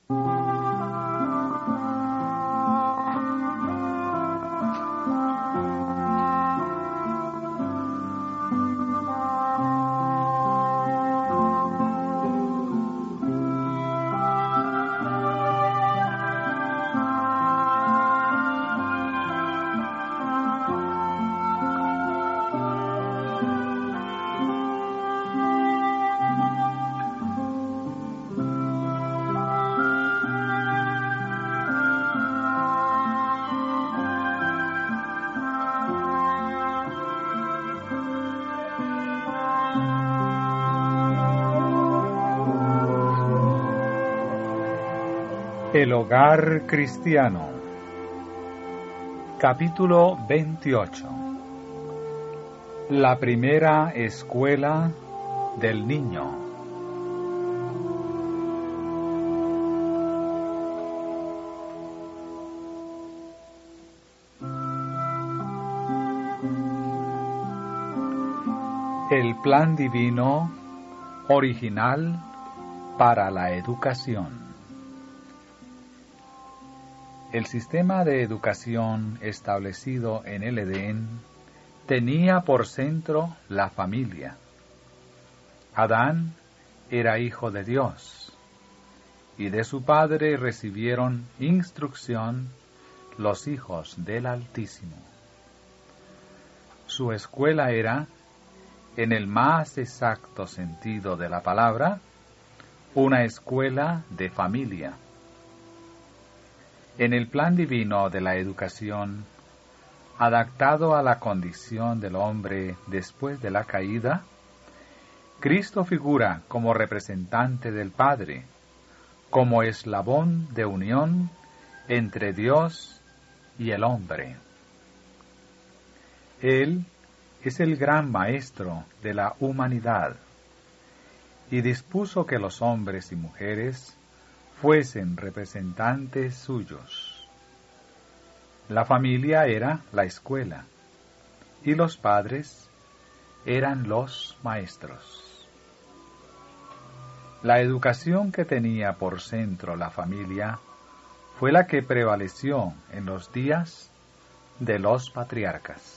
El hogar cristiano. Capítulo 28. La primera escuela del niño. El plan divino original para la educación. El sistema de educación establecido en el Edén tenía por centro la familia. Adán era hijo de Dios, y de su padre recibieron instrucción los hijos del Altísimo. Su escuela era, en el más exacto sentido de la palabra, una escuela de familia. En el plan divino de la educación, adaptado a la condición del hombre después de la caída, Cristo figura como representante del Padre, como eslabón de unión entre Dios y el hombre. Él es el gran maestro de la humanidad y dispuso que los hombres y mujeres fuesen representantes suyos. La familia era la escuela y los padres eran los maestros. La educación que tenía por centro la familia fue la que prevaleció en los días de los patriarcas.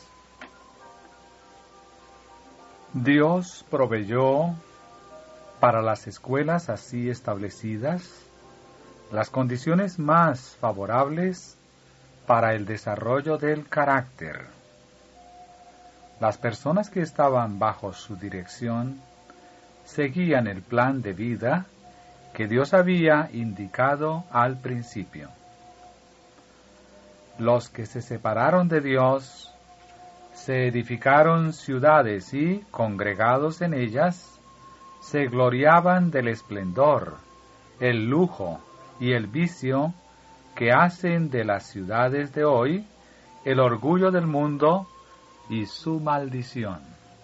Dios proveyó para las escuelas así establecidas las condiciones más favorables para el desarrollo del carácter. Las personas que estaban bajo su dirección seguían el plan de vida que Dios había indicado al principio. Los que se separaron de Dios se edificaron ciudades y, congregados en ellas, se gloriaban del esplendor, el lujo y el vicio que hacen de las ciudades de hoy el orgullo del mundo y su maldición.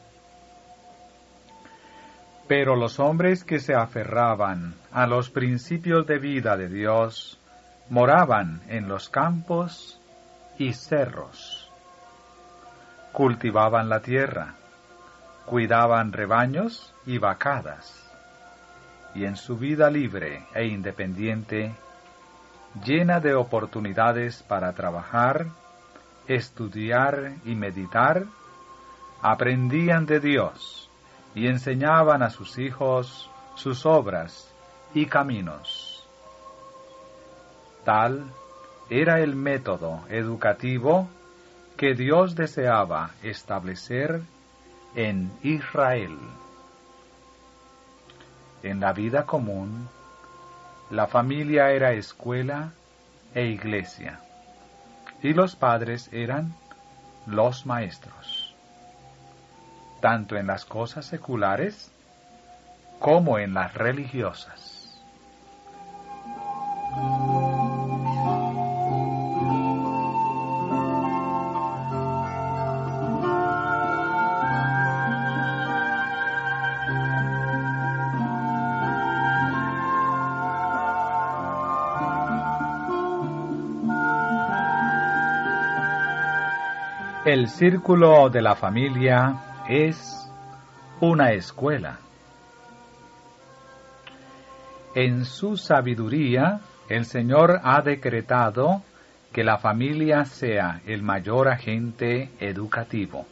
Pero los hombres que se aferraban a los principios de vida de Dios moraban en los campos y cerros, cultivaban la tierra, cuidaban rebaños y vacadas, y en su vida libre e independiente, llena de oportunidades para trabajar, estudiar y meditar, aprendían de Dios y enseñaban a sus hijos sus obras y caminos. Tal era el método educativo que Dios deseaba establecer en Israel. En la vida común, la familia era escuela e iglesia, y los padres eran los maestros, tanto en las cosas seculares como en las religiosas. El círculo de la familia es una escuela. En su sabiduría, El Señor ha decretado que la familia sea el mayor agente educativo.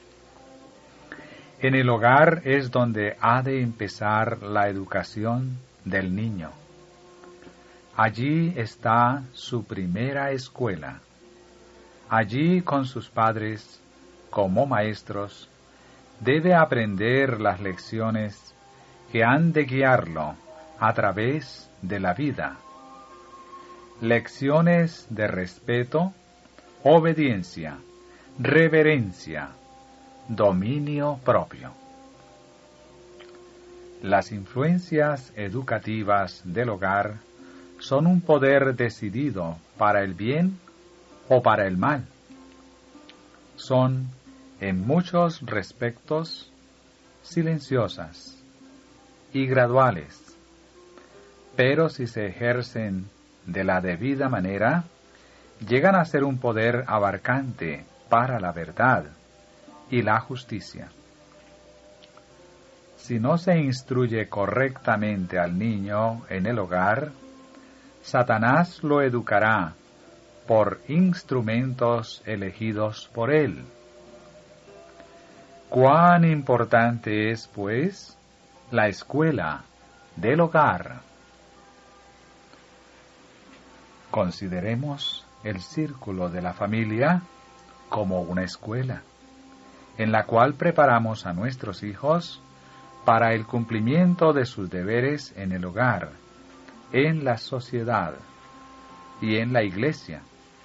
En el hogar es donde ha de empezar la educación del niño. Allí está su primera escuela. Allí, con sus padres, como maestros, debe aprender las lecciones que han de guiarlo a través de la vida. Lecciones de respeto, obediencia, reverencia, dominio propio. Las influencias educativas del hogar son un poder decidido para el bien o para el mal. Son, en muchos respectos, silenciosas y graduales, pero si se ejercen de la debida manera, llegan a ser un poder abarcante para la verdad y la justicia. Si no se instruye correctamente al niño en el hogar, Satanás lo educará por instrumentos elegidos por él. Cuán importante es, pues, la escuela del hogar. Consideremos el círculo de la familia como una escuela, en la cual preparamos a nuestros hijos para el cumplimiento de sus deberes en el hogar, en la sociedad y en la iglesia.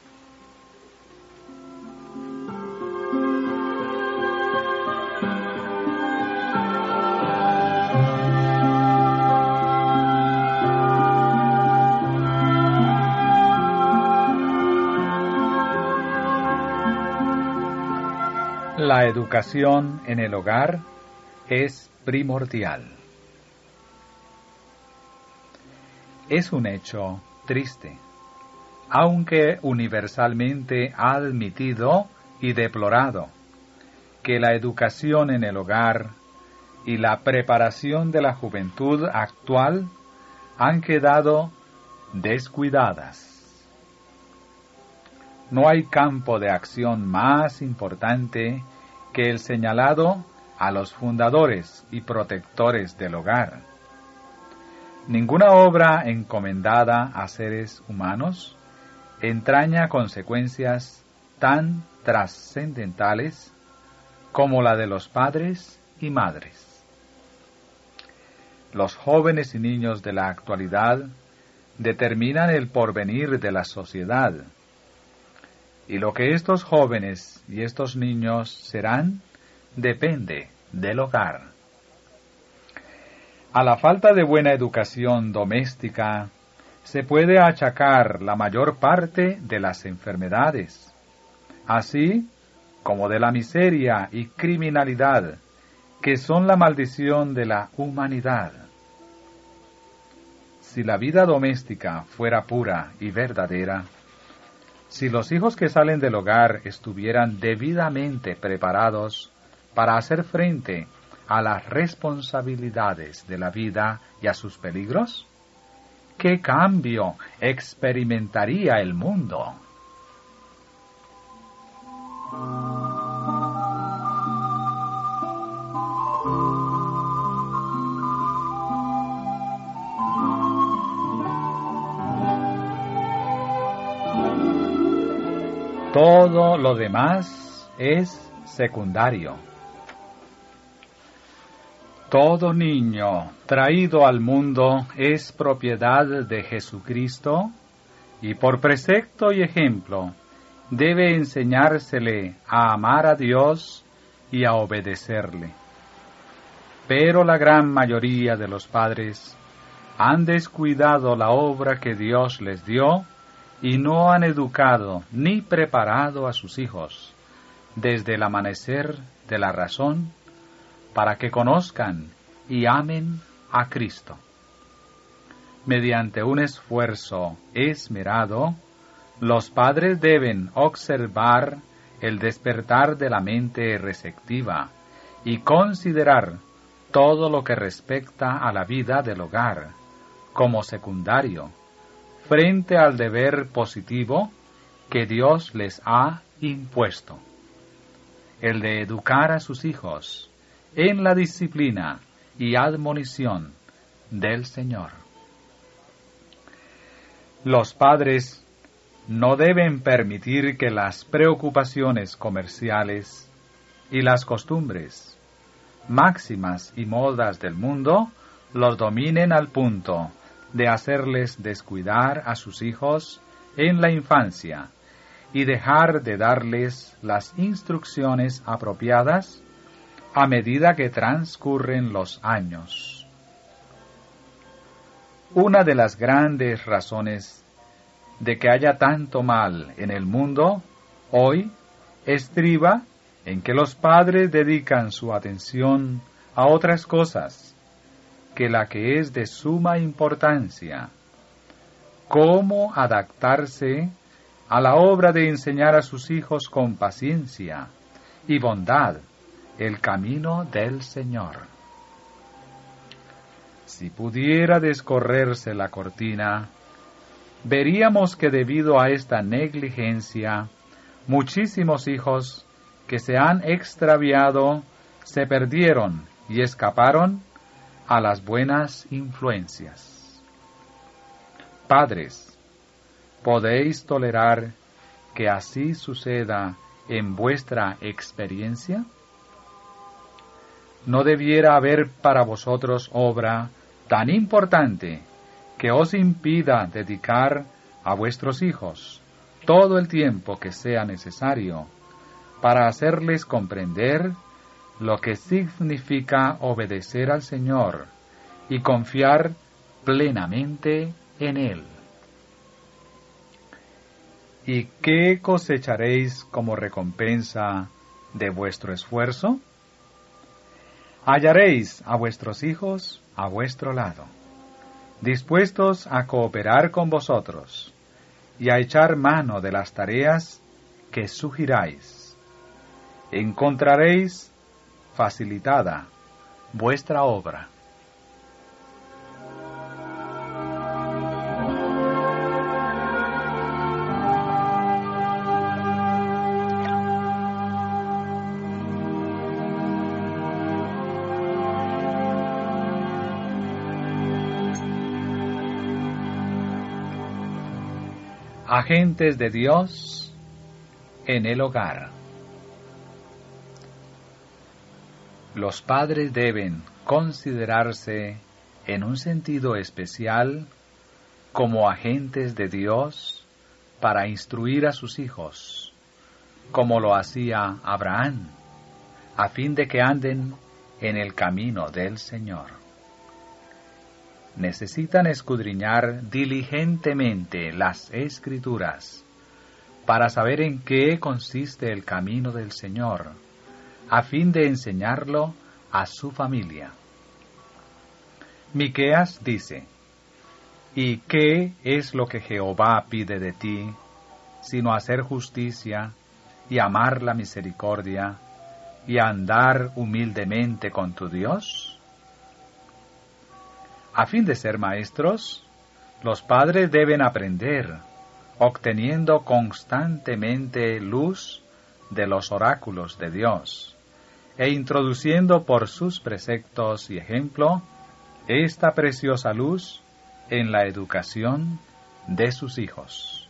La educación en el hogar es primordial. Es un hecho triste, aunque universalmente admitido y deplorado, que la educación en el hogar y la preparación de la juventud actual han quedado descuidadas. No hay campo de acción más importante que el señalado a los fundadores y protectores del hogar. Ninguna obra encomendada a seres humanos entraña consecuencias tan trascendentales como la de los padres y madres. Los jóvenes y niños de la actualidad determinan el porvenir de la sociedad, y lo que estos jóvenes y estos niños serán depende del hogar. A la falta de buena educación doméstica se puede achacar la mayor parte de las enfermedades, así como de la miseria y criminalidad, que son la maldición de la humanidad. Si la vida doméstica fuera pura y verdadera, si los hijos que salen del hogar estuvieran debidamente preparados para hacer frente a las responsabilidades de la vida y a sus peligros, ¿qué cambio experimentaría el mundo? Todo lo demás es secundario. Todo niño traído al mundo es propiedad de Jesucristo y por precepto y ejemplo debe enseñársele a amar a Dios y a obedecerle. Pero la gran mayoría de los padres han descuidado la obra que Dios les dio y no han educado ni preparado a sus hijos desde el amanecer de la razón para que conozcan y amen a Cristo. Mediante un esfuerzo esmerado, los padres deben observar el despertar de la mente receptiva y considerar todo lo que respecta a la vida del hogar como secundario, frente al deber positivo que Dios les ha impuesto, el de educar a sus hijos en la disciplina y admonición del Señor. Los padres no deben permitir que las preocupaciones comerciales y las costumbres, máximas y modas del mundo los dominen al punto de hacerles descuidar a sus hijos en la infancia y dejar de darles las instrucciones apropiadas a medida que transcurren los años. Una de las grandes razones de que haya tanto mal en el mundo hoy estriba en que los padres dedican su atención a otras cosas que la que es de suma importancia: cómo adaptarse a la obra de enseñar a sus hijos con paciencia y bondad el camino del Señor. Si pudiera descorrerse la cortina, veríamos que debido a esta negligencia, muchísimos hijos que se han extraviado se perdieron y escaparon a las buenas influencias. Padres, ¿podéis tolerar que así suceda en vuestra experiencia? ¿No debiera haber para vosotros obra tan importante que os impida dedicar a vuestros hijos todo el tiempo que sea necesario para hacerles comprender lo que significa obedecer al Señor y confiar plenamente en Él? ¿Y qué cosecharéis como recompensa de vuestro esfuerzo? Hallaréis a vuestros hijos a vuestro lado, dispuestos a cooperar con vosotros y a echar mano de las tareas que sugiráis. Encontraréis facilitada vuestra obra. Agentes de Dios en el hogar. Los padres deben considerarse en un sentido especial como agentes de Dios para instruir a sus hijos, como lo hacía Abraham, a fin de que anden en el camino del Señor. Necesitan escudriñar diligentemente las Escrituras para saber en qué consiste el camino del Señor, a fin de enseñarlo a su familia. Miqueas dice: ¿Y qué es lo que Jehová pide de ti, sino hacer justicia y amar la misericordia y andar humildemente con tu Dios? A fin de ser maestros, los padres deben aprender, obteniendo constantemente luz de los oráculos de Dios, e introduciendo por sus preceptos y ejemplo esta preciosa luz en la educación de sus hijos.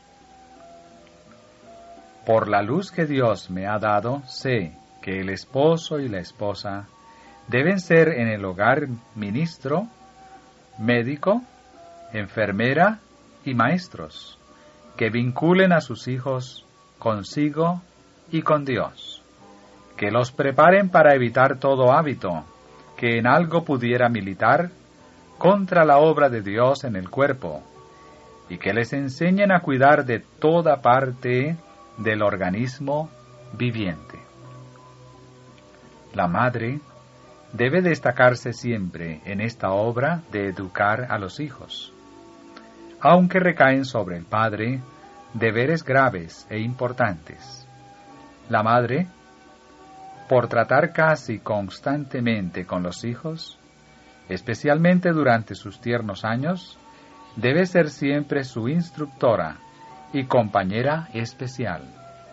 Por la luz que Dios me ha dado, sé que el esposo y la esposa deben ser en el hogar ministro, médico, enfermera y maestros, que vinculen a sus hijos consigo y con Dios, que los preparen para evitar todo hábito que en algo pudiera militar contra la obra de Dios en el cuerpo, y que les enseñen a cuidar de toda parte del organismo viviente. La madre debe destacarse siempre en esta obra de educar a los hijos, aunque recaen sobre el padre deberes graves e importantes. La madre, por tratar casi constantemente con los hijos, especialmente durante sus tiernos años, debe ser siempre su instructora y compañera especial.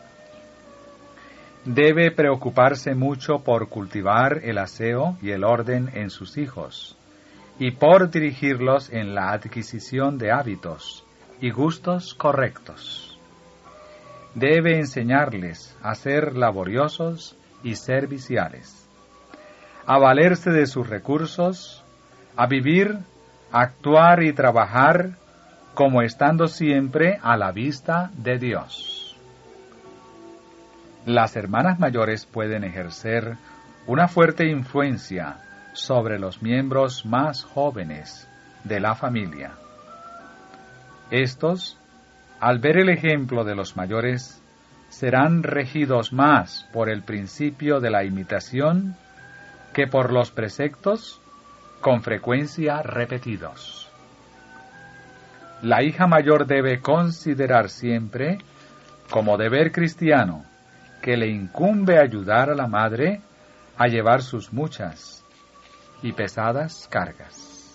Debe preocuparse mucho por cultivar el aseo y el orden en sus hijos, y por dirigirlos en la adquisición de hábitos y gustos correctos. Debe enseñarles a ser laboriosos y serviciales, a valerse de sus recursos, a vivir, actuar y trabajar como estando siempre a la vista de Dios. Las hermanas mayores pueden ejercer una fuerte influencia sobre los miembros más jóvenes de la familia. Estos, al ver el ejemplo de los mayores, serán regidos más por el principio de la imitación que por los preceptos con frecuencia repetidos. La hija mayor debe considerar siempre como deber cristiano que le incumbe ayudar a la madre a llevar sus muchas y pesadas cargas.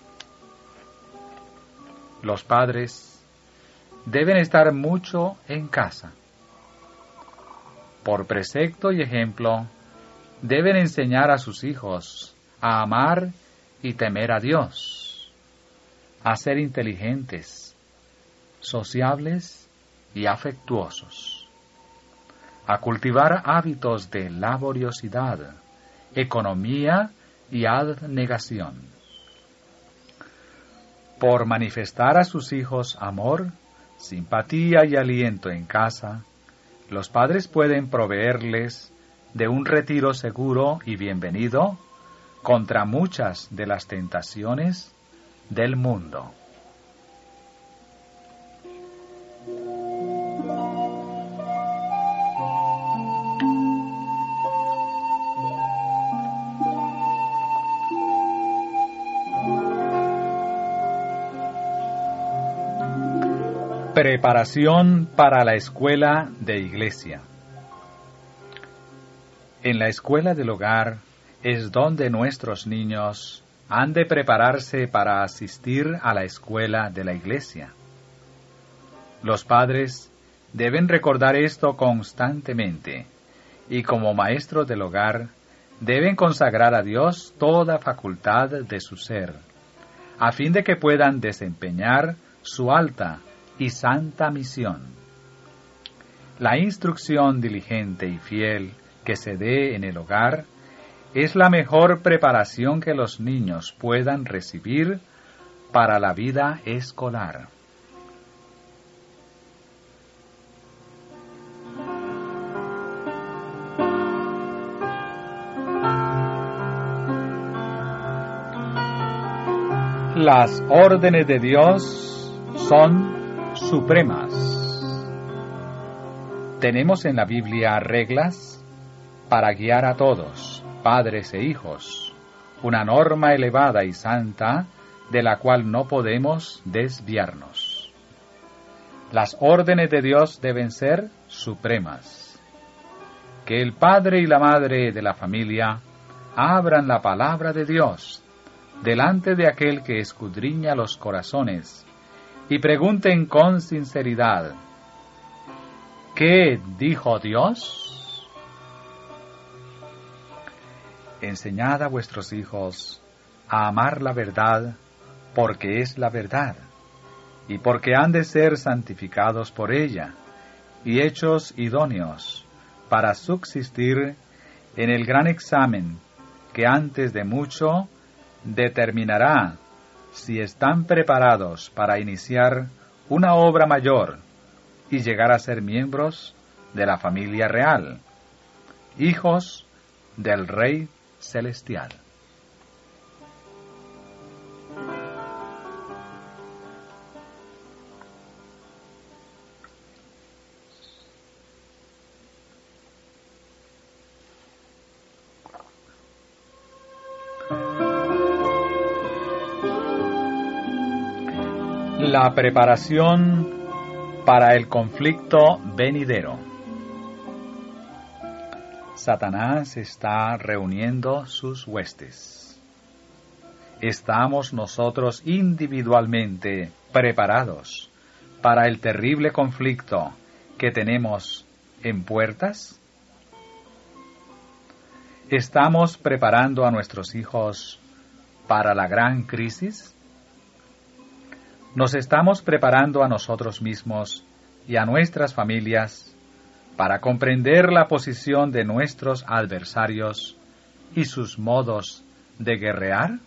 Los padres deben estar mucho en casa. Por precepto y ejemplo, deben enseñar a sus hijos a amar y temer a Dios, a ser inteligentes, sociables y afectuosos, a cultivar hábitos de laboriosidad, economía y abnegación. Por manifestar a sus hijos amor, simpatía y aliento en casa, los padres pueden proveerles de un retiro seguro y bienvenido contra muchas de las tentaciones del mundo. Preparación para la escuela de iglesia. En la escuela del hogar es donde nuestros niños han de prepararse para asistir a la escuela de la iglesia. Los padres deben recordar esto constantemente y como maestros del hogar deben consagrar a Dios toda facultad de su ser, a fin de que puedan desempeñar su alta y santa misión. La instrucción diligente y fiel que se dé en el hogar es la mejor preparación que los niños puedan recibir para la vida escolar. Las órdenes de Dios son supremas. Tenemos en la Biblia reglas para guiar a todos, padres e hijos, una norma elevada y santa de la cual no podemos desviarnos. Las órdenes de Dios deben ser supremas. Que el padre y la madre de la familia abran la palabra de Dios delante de aquel que escudriña los corazones y pregunten con sinceridad: ¿qué dijo Dios? Enseñad a vuestros hijos a amar la verdad, porque es la verdad, y porque han de ser santificados por ella, y hechos idóneos para subsistir en el gran examen que antes de mucho determinará si están preparados para iniciar una obra mayor y llegar a ser miembros de la familia real, hijos del Rey Celestial. La preparación para el conflicto venidero. Satanás está reuniendo sus huestes. ¿Estamos nosotros individualmente preparados para el terrible conflicto que tenemos en puertas? ¿Estamos preparando a nuestros hijos para la gran crisis? ¿Nos estamos preparando a nosotros mismos y a nuestras familias para comprender la posición de nuestros adversarios y sus modos de guerrear?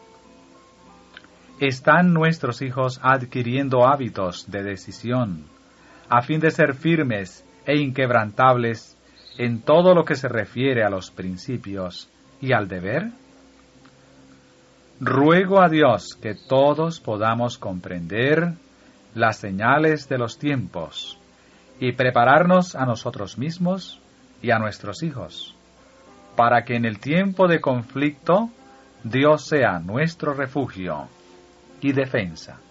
¿Están nuestros hijos adquiriendo hábitos de decisión a fin de ser firmes e inquebrantables en todo lo que se refiere a los principios y al deber? Ruego a Dios que todos podamos comprender las señales de los tiempos y prepararnos a nosotros mismos y a nuestros hijos, para que en el tiempo de conflicto Dios sea nuestro refugio y defensa.